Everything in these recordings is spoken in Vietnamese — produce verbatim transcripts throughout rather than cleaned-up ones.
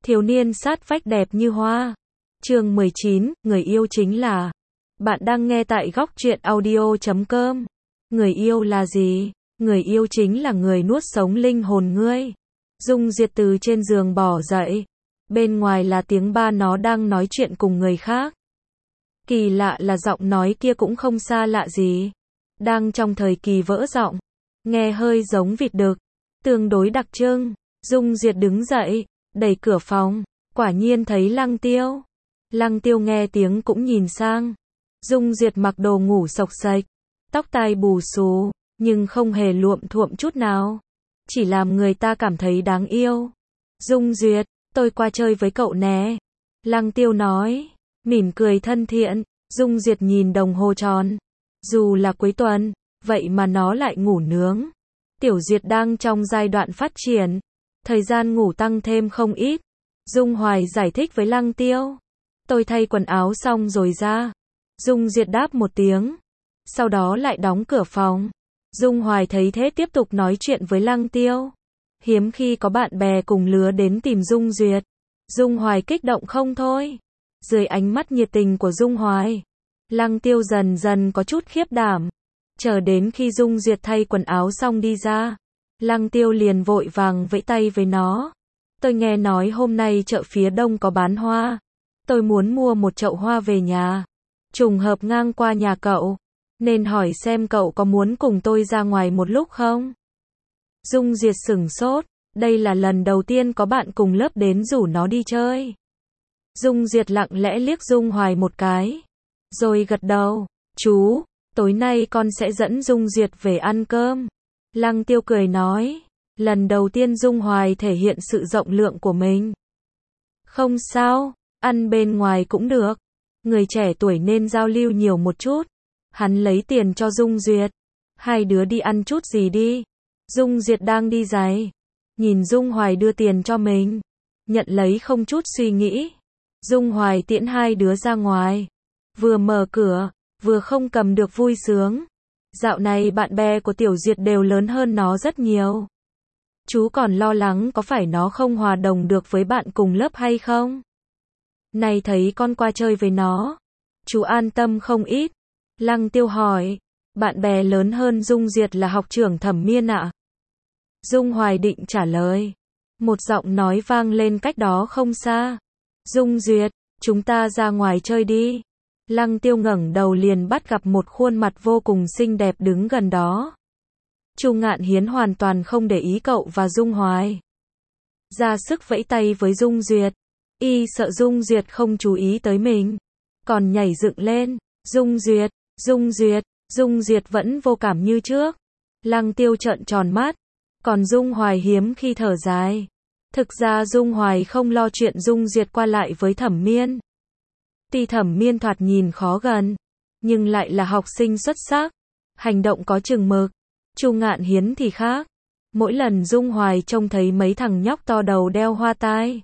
Thiếu niên sát vách đẹp như hoa. Chương mười chín, người yêu chính là. Bạn đang nghe tại góc truyện audio chấm com. Người yêu là gì? Người yêu chính là người nuốt sống linh hồn ngươi. Dung Diệt từ trên giường bỏ dậy. Bên ngoài là tiếng ba nó đang nói chuyện cùng người khác. Kỳ lạ là giọng nói kia cũng không xa lạ gì. Đang trong thời kỳ vỡ giọng. Nghe hơi giống vịt đực. Tương đối đặc trưng. Dung Diệt đứng dậy, đẩy cửa phòng. Quả nhiên thấy Lăng Tiêu. Lăng Tiêu nghe tiếng cũng nhìn sang. Dung Diệt mặc đồ ngủ xộc xệch. Tóc tai bù xù, nhưng không hề luộm thuộm chút nào. Chỉ làm người ta cảm thấy đáng yêu. Dung Duyệt, tôi qua chơi với cậu nè. Lăng Tiêu nói, mỉm cười thân thiện. Dung Duyệt nhìn đồng hồ tròn. Dù là cuối tuần, vậy mà nó lại ngủ nướng. Tiểu Duyệt đang trong giai đoạn phát triển. Thời gian ngủ tăng thêm không ít. Dung Hoài giải thích với Lăng Tiêu. Tôi thay quần áo xong rồi ra. Dung Duyệt đáp một tiếng. Sau đó lại đóng cửa phòng. Dung Hoài thấy thế tiếp tục nói chuyện với Lăng Tiêu. Hiếm khi có bạn bè cùng lứa đến tìm Dung Duyệt. Dung Hoài kích động không thôi. Dưới ánh mắt nhiệt tình của Dung Hoài, Lăng Tiêu dần dần có chút khiếp đảm. Chờ đến khi Dung Duyệt thay quần áo xong đi ra, Lăng Tiêu liền vội vàng vẫy tay với nó. Tôi nghe nói hôm nay chợ phía đông có bán hoa. Tôi muốn mua một chậu hoa về nhà. Trùng hợp ngang qua nhà cậu, nên hỏi xem cậu có muốn cùng tôi ra ngoài một lúc không? Dung Duyệt sửng sốt. Đây là lần đầu tiên có bạn cùng lớp đến rủ nó đi chơi. Dung Duyệt lặng lẽ liếc Dung Hoài một cái, rồi gật đầu. Chú, tối nay con sẽ dẫn Dung Duyệt về ăn cơm. Lăng Tiêu cười nói. Lần đầu tiên Dung Hoài thể hiện sự rộng lượng của mình. Không sao, ăn bên ngoài cũng được. Người trẻ tuổi nên giao lưu nhiều một chút. Hắn lấy tiền cho Dung Duyệt. Hai đứa đi ăn chút gì đi. Dung Duyệt đang đi giày. Nhìn Dung Hoài đưa tiền cho mình. Nhận lấy không chút suy nghĩ. Dung Hoài tiễn hai đứa ra ngoài. Vừa mở cửa, vừa không cầm được vui sướng. Dạo này bạn bè của Tiểu Duyệt đều lớn hơn nó rất nhiều. Chú còn lo lắng có phải nó không hòa đồng được với bạn cùng lớp hay không? Này thấy con qua chơi với nó, chú an tâm không ít. Lăng Tiêu hỏi, bạn bè lớn hơn Dung Duyệt là học trưởng Thẩm Miên ạ? Dung Hoài định trả lời. Một giọng nói vang lên cách đó không xa. Dung Duyệt, chúng ta ra ngoài chơi đi. Lăng Tiêu ngẩng đầu liền bắt gặp một khuôn mặt vô cùng xinh đẹp đứng gần đó. Chu Ngạn Hiến hoàn toàn không để ý cậu và Dung Hoài. Ra sức vẫy tay với Dung Duyệt. Y sợ Dung Duyệt không chú ý tới mình. Còn nhảy dựng lên. Dung Duyệt, Dung Duyệt, Dung Duyệt vẫn vô cảm như trước. Lăng Tiêu trợn tròn mắt. Còn Dung Hoài hiếm khi thở dài. Thực ra Dung Hoài không lo chuyện Dung Duyệt qua lại với Thẩm Miên. Tuy Thẩm Miên thoạt nhìn khó gần, nhưng lại là học sinh xuất sắc. Hành động có chừng mực. Chu Ngạn Hiến thì khác. Mỗi lần Dung Hoài trông thấy mấy thằng nhóc to đầu đeo hoa tai,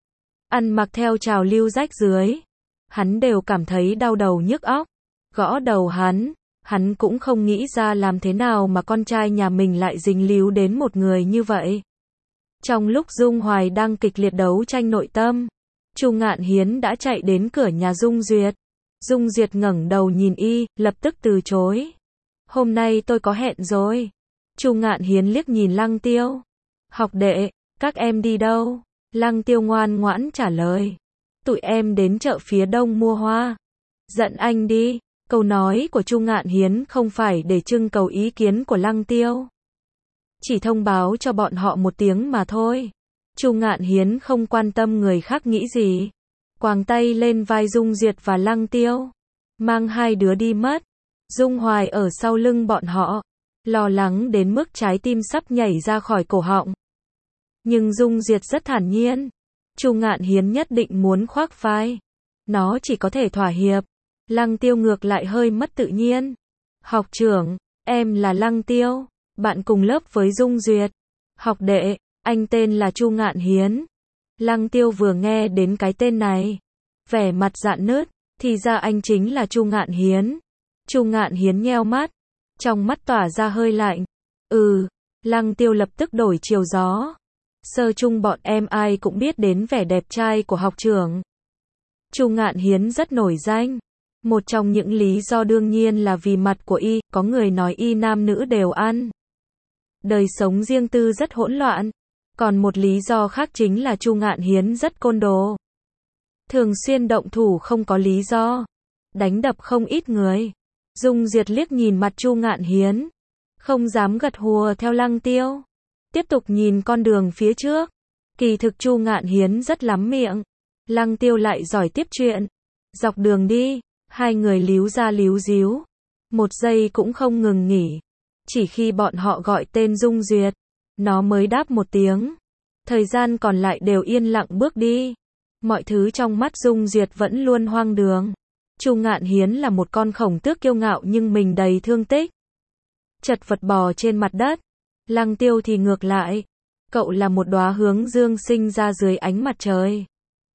ăn mặc theo trào lưu rách rưới, hắn đều cảm thấy đau đầu nhức óc. Gõ đầu hắn, hắn cũng không nghĩ ra làm thế nào mà con trai nhà mình lại dính líu đến một người như vậy. Trong lúc Dung Hoài đang kịch liệt đấu tranh nội tâm, Chu Ngạn Hiến đã chạy đến cửa nhà Dung Duyệt. Dung Duyệt ngẩng đầu nhìn y, lập tức từ chối. Hôm nay tôi có hẹn rồi. Chu Ngạn Hiến liếc nhìn Lăng Tiêu. Học đệ, các em đi đâu? Lăng Tiêu ngoan ngoãn trả lời. Tụi em đến chợ phía đông mua hoa. Giận anh đi. Câu nói của Chu Ngạn Hiến không phải để trưng cầu ý kiến của Lăng Tiêu. Chỉ thông báo cho bọn họ một tiếng mà thôi. Chu Ngạn Hiến không quan tâm người khác nghĩ gì. Quàng tay lên vai Dung Duyệt và Lăng Tiêu. Mang hai đứa đi mất. Dung Hoài ở sau lưng bọn họ. Lo lắng đến mức trái tim sắp nhảy ra khỏi cổ họng. Nhưng Dung Duyệt rất thản nhiên. Chu Ngạn Hiến nhất định muốn khoác vai. Nó chỉ có thể thỏa hiệp. Lăng Tiêu ngược lại hơi mất tự nhiên. Học trưởng, em là Lăng Tiêu. Bạn cùng lớp với Dung Duyệt. Học đệ, anh tên là Chu Ngạn Hiến. Lăng Tiêu vừa nghe đến cái tên này, vẻ mặt rạn nứt. Thì ra anh chính là Chu Ngạn Hiến. Chu Ngạn Hiến nheo mắt. Trong mắt tỏa ra hơi lạnh. Ừ, Lăng Tiêu lập tức đổi chiều gió. Sơ chung bọn em ai cũng biết đến vẻ đẹp trai của học trưởng. Chu Ngạn Hiến rất nổi danh. Một trong những lý do đương nhiên là vì mặt của y, có người nói y nam nữ đều ăn. Đời sống riêng tư rất hỗn loạn. Còn một lý do khác chính là Chu Ngạn Hiến rất côn đồ. Thường xuyên động thủ không có lý do. Đánh đập không ít người. Dung Duyệt liếc nhìn mặt Chu Ngạn Hiến. Không dám gật hùa theo Lăng Tiêu. Tiếp tục nhìn con đường phía trước. Kỳ thực Chu Ngạn Hiến rất lắm miệng. Lăng Tiêu lại giỏi tiếp chuyện. Dọc đường đi, hai người líu ra líu díu. Một giây cũng không ngừng nghỉ. Chỉ khi bọn họ gọi tên Dung Duyệt, nó mới đáp một tiếng. Thời gian còn lại đều yên lặng bước đi. Mọi thứ trong mắt Dung Duyệt vẫn luôn hoang đường. Chu Ngạn Hiến là một con khổng tước kiêu ngạo nhưng mình đầy thương tích. Chật vật bò trên mặt đất. Lăng Tiêu thì ngược lại. Cậu là một đóa hướng dương sinh ra dưới ánh mặt trời.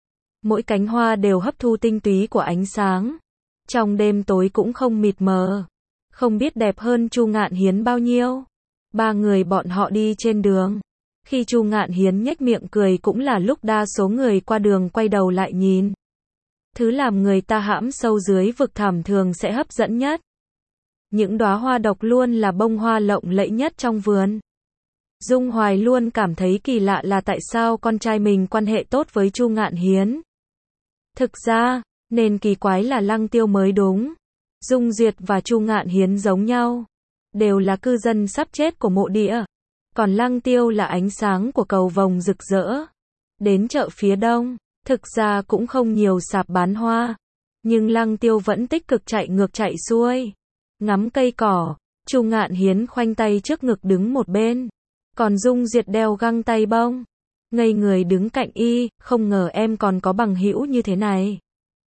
Mỗi cánh hoa đều hấp thu tinh túy của ánh sáng. Trong đêm tối cũng không mịt mờ. Không biết đẹp hơn Chu Ngạn Hiến bao nhiêu. Ba người bọn họ đi trên đường. Khi Chu Ngạn Hiến nhếch miệng cười cũng là lúc đa số người qua đường quay đầu lại nhìn. Thứ làm người ta hãm sâu dưới vực thẳm thường sẽ hấp dẫn nhất. Những đóa hoa độc luôn là bông hoa lộng lẫy nhất trong vườn. Dung Hoài luôn cảm thấy kỳ lạ là tại sao con trai mình quan hệ tốt với Chu Ngạn Hiến. Thực ra, nên kỳ quái là Lăng Tiêu mới đúng. Dung Duyệt và Chu Ngạn Hiến giống nhau. Đều là cư dân sắp chết của mộ địa. Còn Lăng Tiêu là ánh sáng của cầu vồng rực rỡ. Đến chợ phía đông, thực ra cũng không nhiều sạp bán hoa. Nhưng Lăng Tiêu vẫn tích cực chạy ngược chạy xuôi. Ngắm cây cỏ, Chu Ngạn Hiến khoanh tay trước ngực đứng một bên. Còn Dung Duyệt đeo găng tay bông. Ngây người đứng cạnh y, không ngờ em còn có bằng hữu như thế này.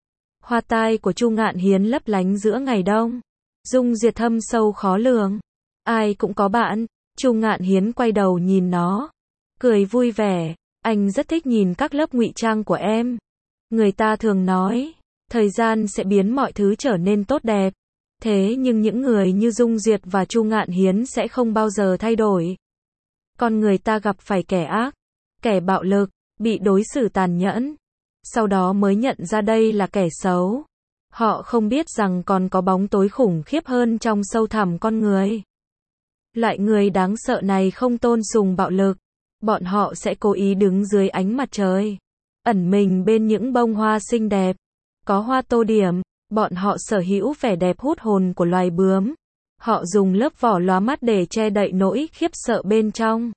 Hoa tai của Chu Ngạn Hiến lấp lánh giữa ngày đông. Dung Duyệt thâm sâu khó lường. Ai cũng có bạn. Chu Ngạn Hiến quay đầu nhìn nó. Cười vui vẻ. Anh rất thích nhìn các lớp ngụy trang của em. Người ta thường nói, thời gian sẽ biến mọi thứ trở nên tốt đẹp. Thế nhưng những người như Dung Duyệt và Chu Ngạn Hiến sẽ không bao giờ thay đổi. Con người ta gặp phải kẻ ác, kẻ bạo lực, bị đối xử tàn nhẫn. Sau đó mới nhận ra đây là kẻ xấu. Họ không biết rằng còn có bóng tối khủng khiếp hơn trong sâu thẳm con người. Loại người đáng sợ này không tôn sùng bạo lực. Bọn họ sẽ cố ý đứng dưới ánh mặt trời. Ẩn mình bên những bông hoa xinh đẹp. Có hoa tô điểm. Bọn họ sở hữu vẻ đẹp hút hồn của loài bướm. Họ dùng lớp vỏ lóa mắt để che đậy nỗi khiếp sợ bên trong.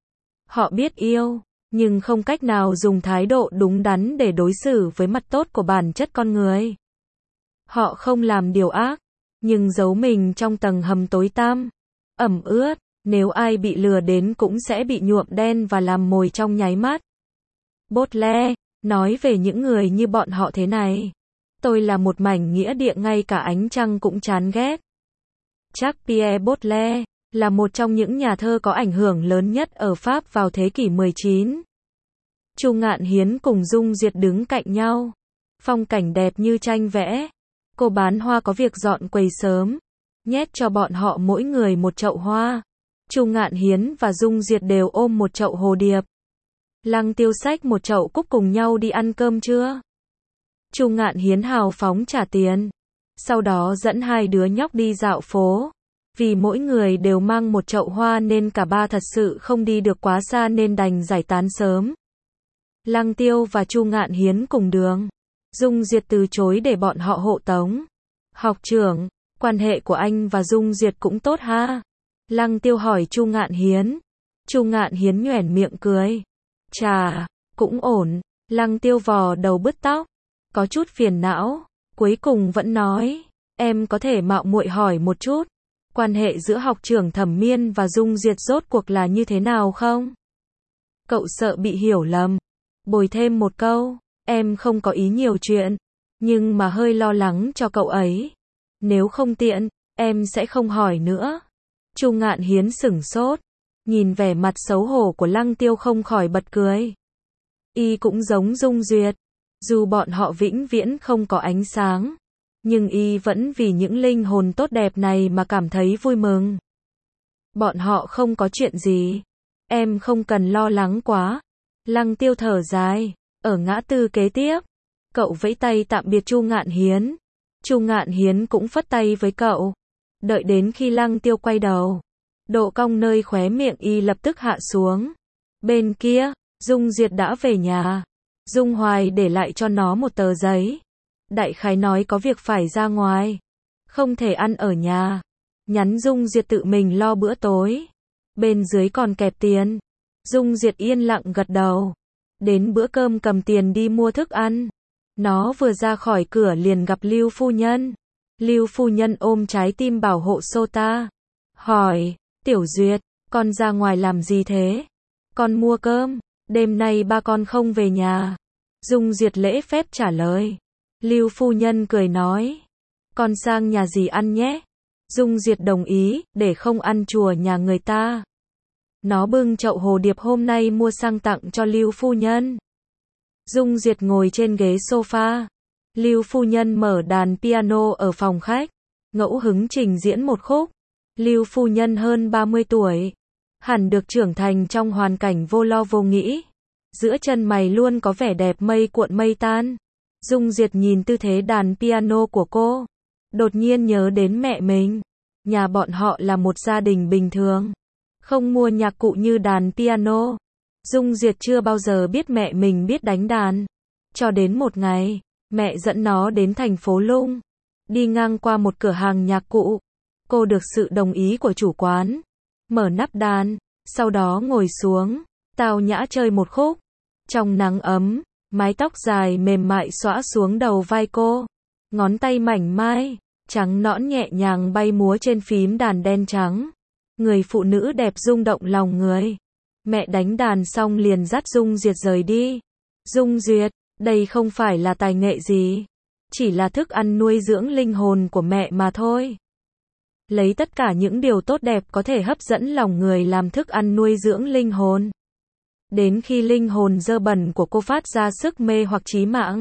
Họ biết yêu, nhưng không cách nào dùng thái độ đúng đắn để đối xử với mặt tốt của bản chất con người. Họ không làm điều ác, nhưng giấu mình trong tầng hầm tối tăm, ẩm ướt, nếu ai bị lừa đến cũng sẽ bị nhuộm đen và làm mồi trong nháy mắt. Baudelaire nói về những người như bọn họ thế này. Tôi là một mảnh nghĩa địa ngay cả ánh trăng cũng chán ghét. Jacques-Pierre Baudelaire là một trong những nhà thơ có ảnh hưởng lớn nhất ở Pháp vào thế kỷ mười chín. Chu Ngạn Hiến cùng Dung Duyệt đứng cạnh nhau. Phong cảnh đẹp như tranh vẽ. Cô bán hoa có việc dọn quầy sớm. Nhét cho bọn họ mỗi người một chậu hoa. Chu Ngạn Hiến và Dung Duyệt đều ôm một chậu hồ điệp. Lăng Tiêu xách một chậu cúc cùng nhau đi ăn cơm trưa. Chu Ngạn Hiến hào phóng trả tiền. Sau đó dẫn hai đứa nhóc đi dạo phố. Vì mỗi người đều mang một chậu hoa nên cả ba thật sự không đi được quá xa nên đành giải tán sớm. Lăng Tiêu và Chu Ngạn Hiến cùng đường. Dung Duyệt từ chối để bọn họ hộ tống. Học trưởng, quan hệ của anh và Dung Duyệt cũng tốt ha? Lăng Tiêu hỏi Chu Ngạn Hiến. Chu Ngạn Hiến nhoẻn miệng cười. Chà, cũng ổn. Lăng Tiêu vò đầu bứt tóc. Có chút phiền não. Cuối cùng vẫn nói. Em có thể mạo muội hỏi một chút. Quan hệ giữa học trưởng Thẩm Miên và Dung Duyệt rốt cuộc là như thế nào không? Cậu sợ bị hiểu lầm. Bồi thêm một câu. Em không có ý nhiều chuyện. Nhưng mà hơi lo lắng cho cậu ấy. Nếu không tiện, em sẽ không hỏi nữa. Chu Ngạn Hiến sửng sốt. Nhìn vẻ mặt xấu hổ của Lăng Tiêu không khỏi bật cười. Y cũng giống Dung Duyệt. Dù bọn họ vĩnh viễn không có ánh sáng. Nhưng y vẫn vì những linh hồn tốt đẹp này mà cảm thấy vui mừng. Bọn họ không có chuyện gì. Em không cần lo lắng quá. Lăng Tiêu thở dài. Ở ngã tư kế tiếp, cậu vẫy tay tạm biệt Chu Ngạn Hiến. Chu Ngạn Hiến cũng phất tay với cậu. Đợi đến khi Lăng Tiêu quay đầu, độ cong nơi khóe miệng y lập tức hạ xuống. Bên kia, Dung Diệt đã về nhà. Dung Hoài để lại cho nó một tờ giấy. Đại khái nói có việc phải ra ngoài, không thể ăn ở nhà. Nhắn Dung Diệt tự mình lo bữa tối. Bên dưới còn kẹp tiền. Dung Diệt yên lặng gật đầu. Đến bữa cơm cầm tiền đi mua thức ăn. Nó vừa ra khỏi cửa liền gặp Lưu phu nhân. Lưu phu nhân ôm trái tim bảo hộ Sota. Hỏi, Tiểu Duyệt, con ra ngoài làm gì thế? Con mua cơm, đêm nay ba con không về nhà. Dung Diệt lễ phép trả lời. Lưu phu nhân cười nói, con sang nhà dì ăn nhé. Dung Diệt đồng ý, để không ăn chùa nhà người ta. Nó bưng chậu hồ điệp hôm nay mua sang tặng cho Lưu phu nhân. Dung Diệt ngồi trên ghế sofa. Lưu phu nhân mở đàn piano ở phòng khách, ngẫu hứng trình diễn một khúc. Lưu phu nhân hơn ba mươi tuổi, hẳn được trưởng thành trong hoàn cảnh vô lo vô nghĩ. Giữa chân mày luôn có vẻ đẹp mây cuộn mây tan. Dung Diệt nhìn tư thế đàn piano của cô, đột nhiên nhớ đến mẹ mình. Nhà bọn họ là một gia đình bình thường, không mua nhạc cụ như đàn piano. Dung Diệt chưa bao giờ biết mẹ mình biết đánh đàn. Cho đến một ngày, mẹ dẫn nó đến thành phố Lung. Đi ngang qua một cửa hàng nhạc cụ. Cô được sự đồng ý của chủ quán. Mở nắp đàn, sau đó ngồi xuống, tao nhã chơi một khúc. Trong nắng ấm, mái tóc dài mềm mại xõa xuống đầu vai cô. Ngón tay mảnh mai, trắng nõn nhẹ nhàng bay múa trên phím đàn đen trắng. Người phụ nữ đẹp rung động lòng người. Mẹ đánh đàn xong liền dắt Dung Diệt rời đi. Dung Diệt, đây không phải là tài nghệ gì, chỉ là thức ăn nuôi dưỡng linh hồn của mẹ mà thôi. Lấy tất cả những điều tốt đẹp có thể hấp dẫn lòng người làm thức ăn nuôi dưỡng linh hồn. Đến khi linh hồn dơ bẩn của cô phát ra sức mê hoặc chí mạng,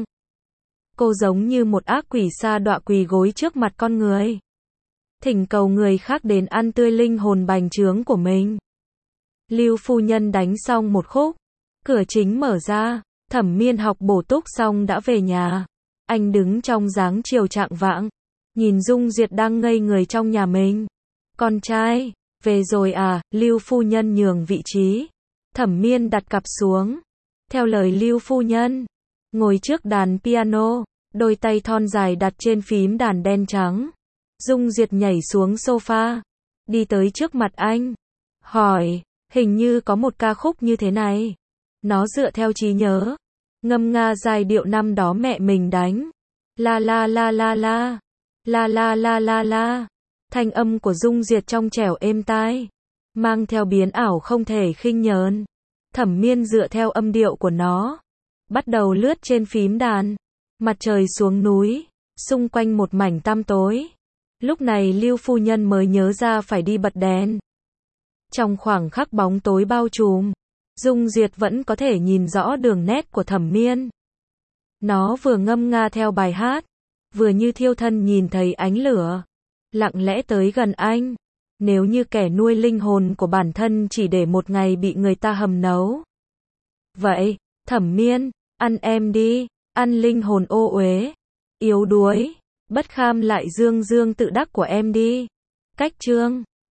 cô giống như một ác quỷ sa đọa quỳ gối trước mặt con người, thỉnh cầu người khác đến ăn tươi linh hồn bành trướng của mình. Lưu phu nhân đánh xong một khúc, cửa chính mở ra. Thẩm Miên học bổ túc xong đã về nhà. Anh đứng trong dáng chiều trạng vạng, nhìn Dung Diệt đang ngây người trong nhà mình. Con trai, về rồi à? Lưu phu nhân nhường vị trí. Thẩm Miên đặt cặp xuống. Theo lời Lưu phu nhân, ngồi trước đàn piano, đôi tay thon dài đặt trên phím đàn đen trắng. Dung Diệt nhảy xuống sofa, đi tới trước mặt anh, hỏi, hình như có một ca khúc như thế này. Nó dựa theo trí nhớ, ngâm nga giai điệu năm đó mẹ mình đánh. La la la la la, la la la la la. Thanh âm của Dung Diệt trong trẻo êm tai, mang theo biến ảo không thể khinh nhờn. Thẩm Miên dựa theo âm điệu của nó, bắt đầu lướt trên phím đàn. Mặt trời xuống núi, xung quanh một mảnh tăm tối. Lúc này Lưu phu nhân mới nhớ ra phải đi bật đèn. Trong khoảng khắc bóng tối bao trùm, Dung Diệt vẫn có thể nhìn rõ đường nét của Thẩm Miên. Nó vừa ngâm nga theo bài hát, vừa như thiêu thân nhìn thấy ánh lửa, lặng lẽ tới gần anh. Nếu như kẻ nuôi linh hồn của bản thân chỉ để một ngày bị người ta hầm nấu. Vậy, Thẩm Miên, ăn em đi, ăn linh hồn ô uế, yếu đuối, bất kham lại dương dương tự đắc của em đi. Cách chương